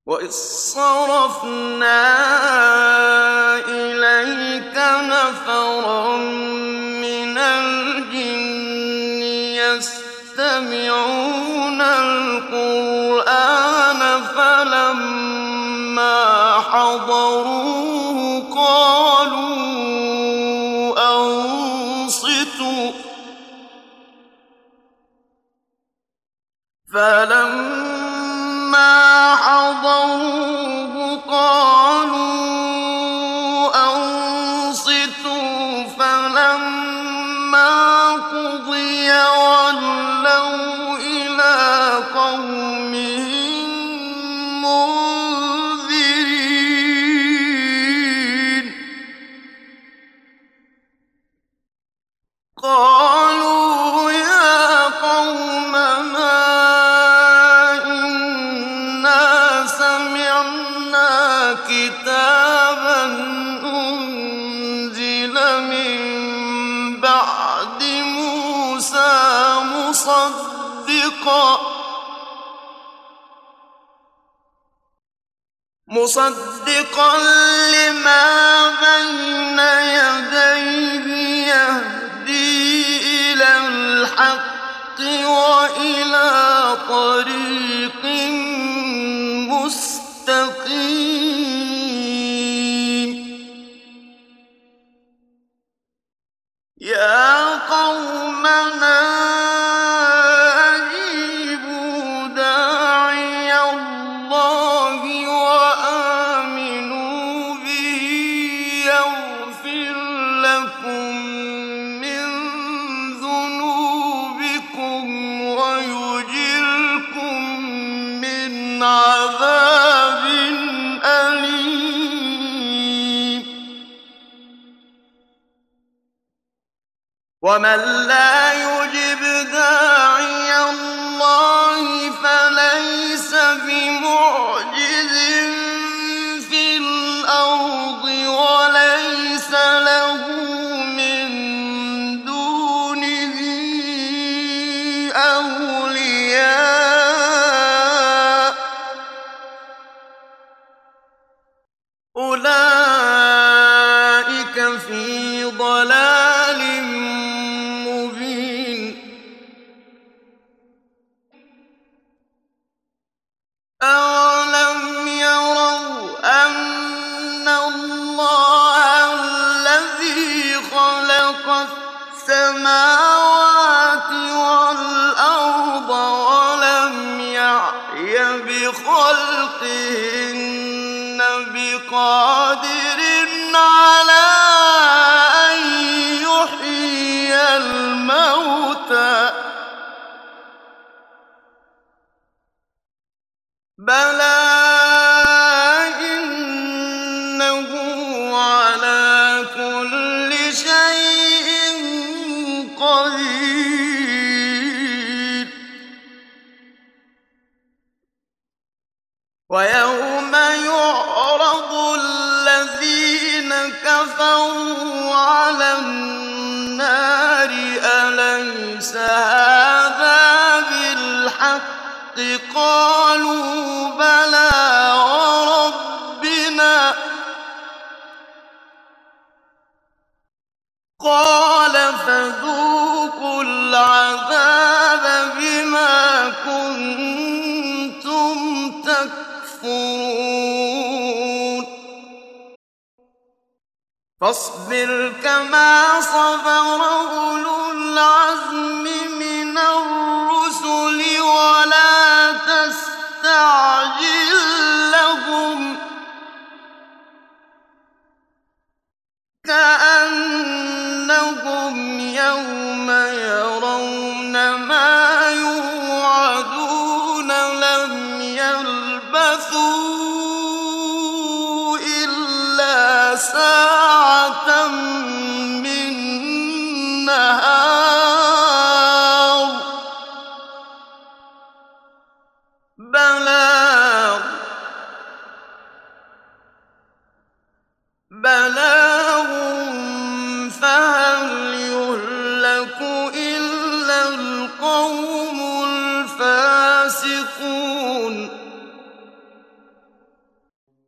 وإذ صرفنا إليك نفرا من الجن يستمعون القرآن فلما حضروه قالوا أنصتوا فلما قضي ولوا إلى قومهم منذرين قالوا يا قومنا إنا سمعنا كتابا أنزل من بعد موسى مصدقا لما بين يديه يهدي إلى الحق وإلى طريق مستقيم يا قومنا أجيبوا داعي الله وآمنوا به يغفر لكم من ذنوبكم ويجركم من عذاب أليم ومن لا يجب داعي الله فليس بمعجز في الأرض وليس له من دونه أولياء أولئك في ضلال مبين أولم يروا أن الله الذي خلق السماوات والأرض ولم يعي بخلقهن بقادر على أن يحيي الموتى بلى إنه على كل شيء قدير ويوم يعرض الذين كفروا على النار أليس هذا بالحق قالوا بلى وربنا قال فذوقوا العذاب بما كنتم تكفرون فاصبر كما صبر أولو العزم